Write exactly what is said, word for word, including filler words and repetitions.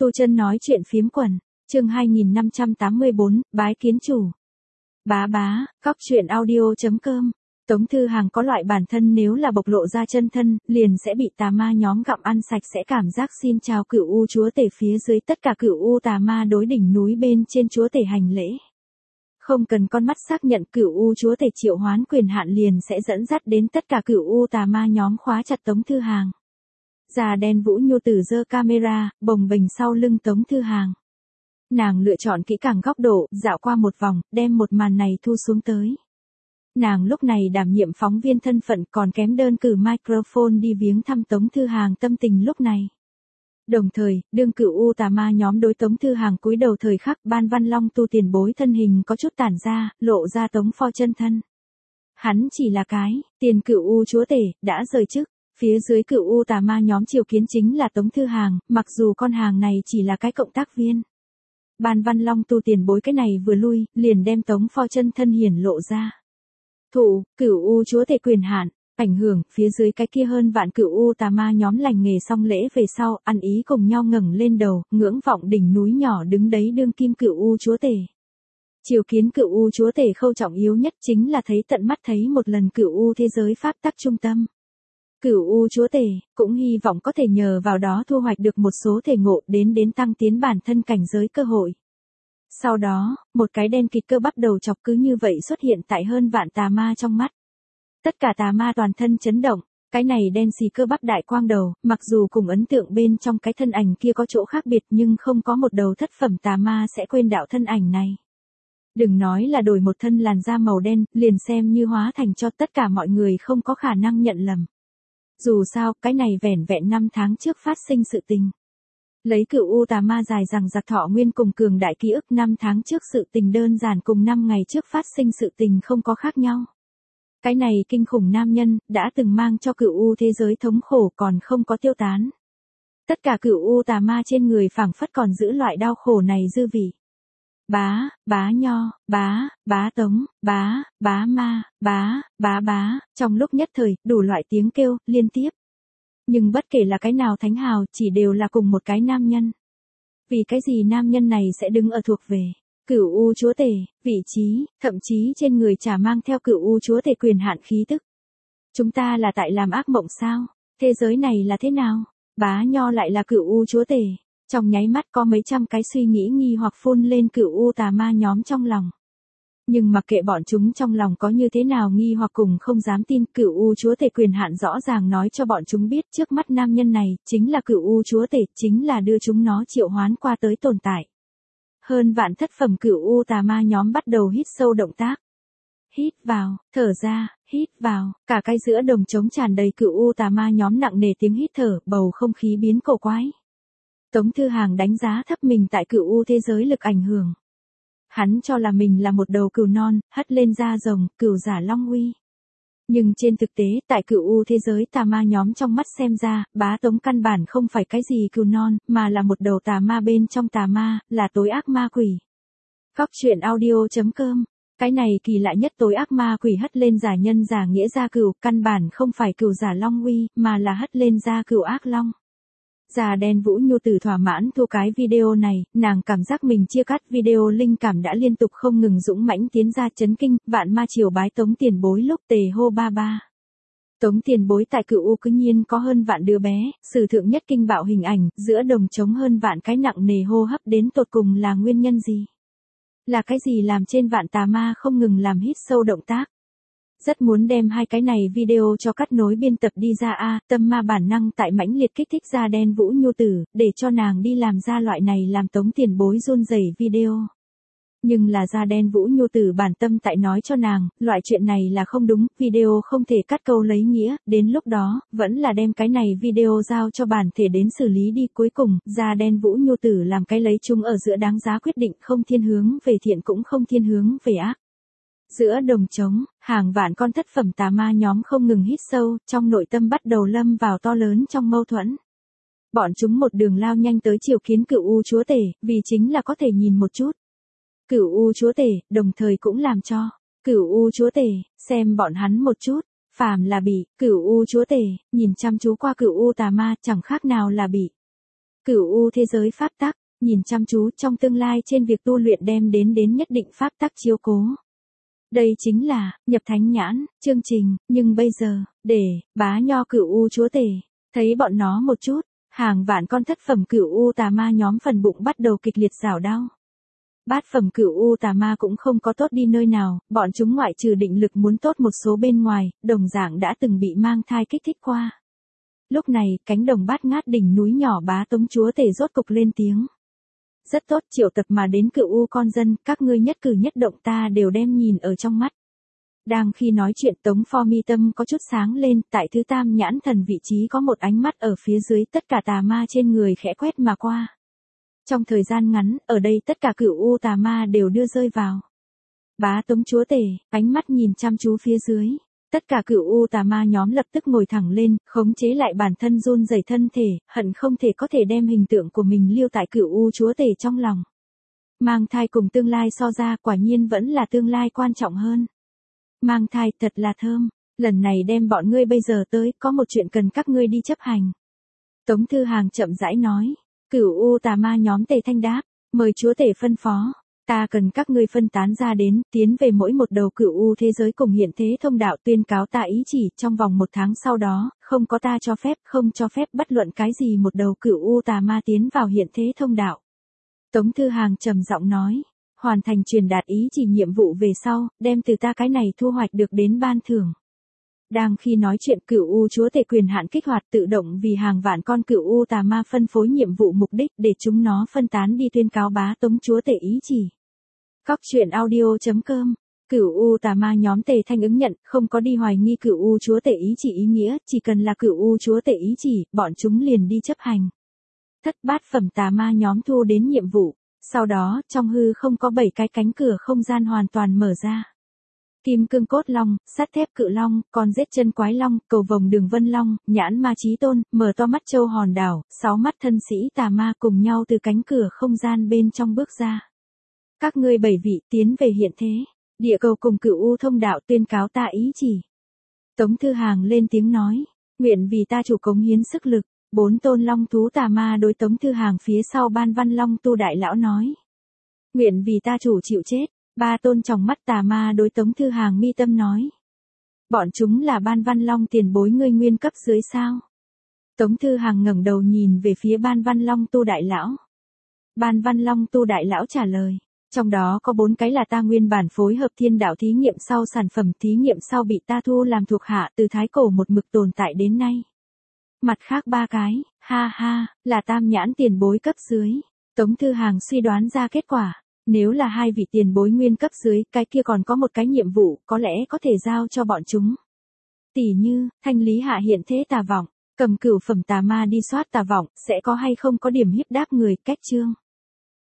Tu Chân nói chuyện phiếm quần, chương hai nghìn năm trăm tám mươi bốn, bái kiến chủ. Bá bá, cóc truyện audio.com. Tống Thư Hàng có loại bản thân nếu là bộc lộ ra chân thân, liền sẽ bị tà ma nhóm gặm ăn sạch sẽ cảm giác xin chào Cửu U chúa tể phía dưới tất cả Cửu U tà ma đối đỉnh núi bên trên chúa tể hành lễ. Không cần con mắt xác nhận Cửu U chúa tể triệu hoán quyền hạn liền sẽ dẫn dắt đến tất cả Cửu U tà ma nhóm khóa chặt Tống Thư Hàng. Già đen Vũ Nhu Tử giơ camera, bồng bềnh sau lưng Tống Thư Hàng. Nàng lựa chọn kỹ càng góc độ, dạo qua một vòng, đem một màn này thu xuống tới. Nàng lúc này đảm nhiệm phóng viên thân phận còn kém đơn cử microphone đi viếng thăm Tống Thư Hàng tâm tình lúc này. Đồng thời, đương Cửu U tà ma nhóm đối Tống Thư Hàng cúi đầu thời khắc Ban Văn Long tu tiền bối thân hình có chút tản ra, lộ ra Tống Pho chân thân. Hắn chỉ là cái, tiền Cửu U chúa tể, đã rời chức. Phía dưới Cửu U tà ma nhóm triều kiến chính là Tống Thư Hàng, mặc dù con hàng này chỉ là cái cộng tác viên. Ban Văn Long tu tiền bối cái này vừa lui, liền đem Tống Pho chân thân hiển lộ ra. Thụ, Cửu U chúa tể quyền hạn, ảnh hưởng, phía dưới cái kia hơn vạn Cửu U tà ma nhóm lành nghề xong lễ về sau, ăn ý cùng nhau ngẩng lên đầu, ngưỡng vọng đỉnh núi nhỏ đứng đấy đương kim Cửu U chúa tể. Triều kiến Cửu U chúa tể khâu trọng yếu nhất chính là thấy tận mắt thấy một lần Cửu U thế giới pháp tắc trung tâm. Cửu U chúa tể, cũng hy vọng có thể nhờ vào đó thu hoạch được một số thể ngộ đến đến tăng tiến bản thân cảnh giới cơ hội. Sau đó, một cái đen kịt cơ bắp đầu chọc cứ như vậy xuất hiện tại hơn vạn tà ma trong mắt. Tất cả tà ma toàn thân chấn động, cái này đen xì cơ bắp đại quang đầu, mặc dù cùng ấn tượng bên trong cái thân ảnh kia có chỗ khác biệt nhưng không có một đầu thất phẩm tà ma sẽ quên đạo thân ảnh này. Đừng nói là đổi một thân làn da màu đen, liền xem như hóa thành cho tất cả mọi người không có khả năng nhận lầm. Dù sao, cái này vẻn vẹn năm tháng trước phát sinh sự tình. Lấy Cửu U tà ma dài rằng giặc thọ nguyên cùng cường đại ký ức năm tháng trước sự tình đơn giản cùng năm ngày trước phát sinh sự tình không có khác nhau. Cái này kinh khủng nam nhân, đã từng mang cho Cửu U thế giới thống khổ còn không có tiêu tán. Tất cả Cửu U tà ma trên người phảng phất còn giữ loại đau khổ này dư vị. Bá, bá nho, bá, bá tống, bá, bá ma, bá, bá bá, trong lúc nhất thời, đủ loại tiếng kêu, liên tiếp. Nhưng bất kể là cái nào thánh hào, chỉ đều là cùng một cái nam nhân. Vì cái gì nam nhân này sẽ đứng ở thuộc về Cửu U chúa tể, vị trí, thậm chí trên người chả mang theo Cửu U chúa tể quyền hạn khí tức. Chúng ta là tại làm ác mộng sao? Thế giới này là thế nào? Bá nho lại là Cửu U chúa tể. Trong nháy mắt có mấy trăm cái suy nghĩ nghi hoặc phun lên Cửu U tà ma nhóm trong lòng. Nhưng mặc kệ bọn chúng trong lòng có như thế nào nghi hoặc cùng không dám tin, Cửu U chúa tể quyền hạn rõ ràng nói cho bọn chúng biết trước mắt nam nhân này, chính là Cửu U chúa tể, chính là đưa chúng nó triệu hoán qua tới tồn tại. Hơn vạn thất phẩm Cửu U tà ma nhóm bắt đầu hít sâu động tác. Hít vào, thở ra, hít vào, cả cái giữa đồng trống tràn đầy Cửu U tà ma nhóm nặng nề tiếng hít thở, bầu không khí biến cổ quái. Tống Thư Hàng đánh giá thấp mình tại Cửu U thế giới lực ảnh hưởng. Hắn cho là mình là một đầu cừu non, hất lên da rồng, cừu giả long uy. Nhưng trên thực tế, tại Cửu U thế giới tà ma nhóm trong mắt xem ra, bá Tống căn bản không phải cái gì cừu non, mà là một đầu tà ma bên trong tà ma, là tối ác ma quỷ. Cóc truyện audio.com. Cái này kỳ lạ nhất tối ác ma quỷ hất lên giả nhân giả nghĩa ra cừu, căn bản không phải cừu giả long uy, mà là hất lên ra cừu ác long. Già đen Vũ Nhu Tử thỏa mãn thu cái video này, nàng cảm giác mình chia cắt video linh cảm đã liên tục không ngừng dũng mãnh tiến ra chấn kinh, vạn ma triều bái Tống tiền bối lúc tề hô ba ba. Tống tiền bối tại Cửu U cứ nhiên có hơn vạn đứa bé, sử thượng nhất kinh bạo hình ảnh, giữa đồng trống hơn vạn cái nặng nề hô hấp đến tột cùng là nguyên nhân gì? Là cái gì làm trên vạn tà ma không ngừng làm hít sâu động tác? Rất muốn đem hai cái này video cho cắt nối biên tập đi ra a, tâm ma bản năng tại mãnh liệt kích thích ra đen Vũ Nhu Tử, để cho nàng đi làm ra loại này làm Tống tiền bối run rẩy video. Nhưng là da đen Vũ Nhu Tử bản tâm tại nói cho nàng, loại chuyện này là không đúng, video không thể cắt câu lấy nghĩa, đến lúc đó, vẫn là đem cái này video giao cho bản thể đến xử lý đi. Cuối cùng, da đen Vũ Nhu Tử làm cái lấy chung ở giữa đáng giá quyết định, không thiên hướng về thiện cũng không thiên hướng về ác. Giữa đồng trống, hàng vạn con thất phẩm tà ma nhóm không ngừng hít sâu, trong nội tâm bắt đầu lâm vào to lớn trong mâu thuẫn. Bọn chúng một đường lao nhanh tới triều kiến Cửu U chúa tể, vì chính là có thể nhìn một chút Cửu U chúa tể, đồng thời cũng làm cho Cửu U chúa tể xem bọn hắn một chút, phàm là bị Cửu U chúa tể nhìn chăm chú qua Cửu U tà ma, chẳng khác nào là bị Cửu U thế giới pháp tắc, nhìn chăm chú trong tương lai trên việc tu luyện đem đến đến nhất định pháp tắc chiếu cố. Đây chính là, nhập thánh nhãn, chương trình, nhưng bây giờ, để, bá nho Cửu U chúa tể, thấy bọn nó một chút, hàng vạn con thất phẩm Cửu U tà ma nhóm phần bụng bắt đầu kịch liệt rảo đau. Bát phẩm Cửu U tà ma cũng không có tốt đi nơi nào, bọn chúng ngoại trừ định lực muốn tốt một số bên ngoài, đồng dạng đã từng bị mang thai kích thích qua. Lúc này, cánh đồng bát ngát đỉnh núi nhỏ bá tống chúa tể rốt cục lên tiếng. Rất tốt, triệu tập mà đến Cửu U con dân, các ngươi nhất cử nhất động ta đều đem nhìn ở trong mắt. Đang khi nói chuyện Tống Pho mi tâm có chút sáng lên, tại thứ tam nhãn thần vị trí có một ánh mắt ở phía dưới, tất cả tà ma trên người khẽ quét mà qua. Trong thời gian ngắn, ở đây tất cả Cửu U tà ma đều đưa rơi vào. Bá Tống chúa tể, ánh mắt nhìn chăm chú phía dưới. Tất cả Cửu U tà ma nhóm lập tức ngồi thẳng lên, khống chế lại bản thân run rẩy thân thể, hận không thể có thể đem hình tượng của mình lưu tại Cửu U chúa tể trong lòng. Mang thai cùng tương lai so ra, quả nhiên vẫn là tương lai quan trọng hơn. Mang thai thật là thơm, lần này đem bọn ngươi bây giờ tới, có một chuyện cần các ngươi đi chấp hành. Tống Thư Hàng chậm rãi nói. Cửu U tà ma nhóm Tề Thanh đáp, mời chúa tể phân phó. Ta cần các ngươi phân tán ra đến, tiến về mỗi một đầu Cửu U thế giới cùng hiện thế thông đạo tuyên cáo ta ý chỉ, trong vòng một tháng sau đó, không có ta cho phép, không cho phép bất luận cái gì một đầu Cửu U tà ma tiến vào hiện thế thông đạo. Tống Thư Hàng trầm giọng nói, hoàn thành truyền đạt ý chỉ nhiệm vụ về sau, đem từ ta cái này thu hoạch được đến ban thưởng. Đang khi nói chuyện Cửu U chúa tể quyền hạn kích hoạt tự động vì hàng vạn con Cửu U tà ma phân phối nhiệm vụ mục đích để chúng nó phân tán đi tuyên cáo bá tống chúa tể ý chỉ. Cóc truyện audio chấm com, Cửu U tà ma nhóm Tề Thanh ứng nhận, không có đi hoài nghi Cửu U chúa tể ý chỉ ý nghĩa, chỉ cần là Cửu U chúa tể ý chỉ, bọn chúng liền đi chấp hành. Thất bát phẩm tà ma nhóm thu đến nhiệm vụ, sau đó, trong hư không có bảy cái cánh cửa không gian hoàn toàn mở ra. Kim cương cốt long, sắt thép cự long, con giết chân quái long, cầu vồng đường vân long, nhãn ma chí tôn, mở to mắt châu hòn đảo, sáu mắt thân sĩ tà ma cùng nhau từ cánh cửa không gian bên trong bước ra. Các ngươi bảy vị tiến về hiện thế, địa cầu cùng Cửu U thông đạo tuyên cáo ta ý chỉ. Tống Thư Hàng lên tiếng nói, nguyện vì ta chủ cống hiến sức lực. Bốn tôn long thú tà ma đối Tống Thư Hàng phía sau Ban Văn Long tu đại lão nói, nguyện vì ta chủ chịu chết. Ba tôn tròng mắt tà ma đối Tống Thư Hàng mi tâm nói, bọn chúng là Ban Văn Long tiền bối ngươi nguyên cấp dưới sao? Tống Thư Hàng ngẩng đầu nhìn về phía Ban Văn Long tu đại lão. Ban Văn Long tu đại lão trả lời, trong đó có bốn cái là ta nguyên bản phối hợp thiên đạo thí nghiệm sau sản phẩm thí nghiệm sau bị ta thu làm thuộc hạ từ thái cổ một mực tồn tại đến nay. Mặt khác ba cái, ha ha, là tam nhãn tiền bối cấp dưới. Tống Thư Hàng suy đoán ra kết quả, nếu là hai vị tiền bối nguyên cấp dưới, cái kia còn có một cái nhiệm vụ, có lẽ có thể giao cho bọn chúng. Tỷ như, thanh lý hạ hiện thế tà vọng, cầm cửu phẩm tà ma đi soát tà vọng, sẽ có hay không có điểm hiếp đáp người, cách chương.